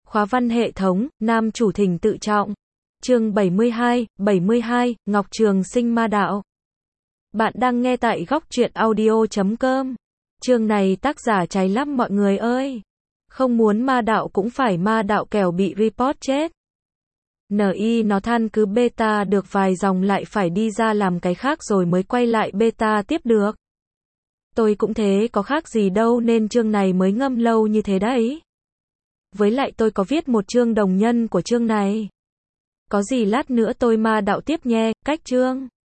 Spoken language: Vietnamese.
Khóa văn hệ thống, nam chủ thỉnh tự trọng. Chương 72, Ngọc Trường Sinh Ma Đạo. Bạn đang nghe tại góc truyện audio.com. Chương này tác giả cháy lắm mọi người ơi. Không muốn ma đạo cũng phải ma đạo kẻo bị report chết. NI nó than cứ beta được vài dòng lại phải đi ra làm cái khác rồi mới quay lại beta tiếp được. Tôi cũng thế, có khác gì đâu nên chương này mới ngâm lâu như thế đấy. Với lại tôi có viết một chương đồng nhân của chương này. Có gì lát nữa tôi ma đạo tiếp nhé, cách chương.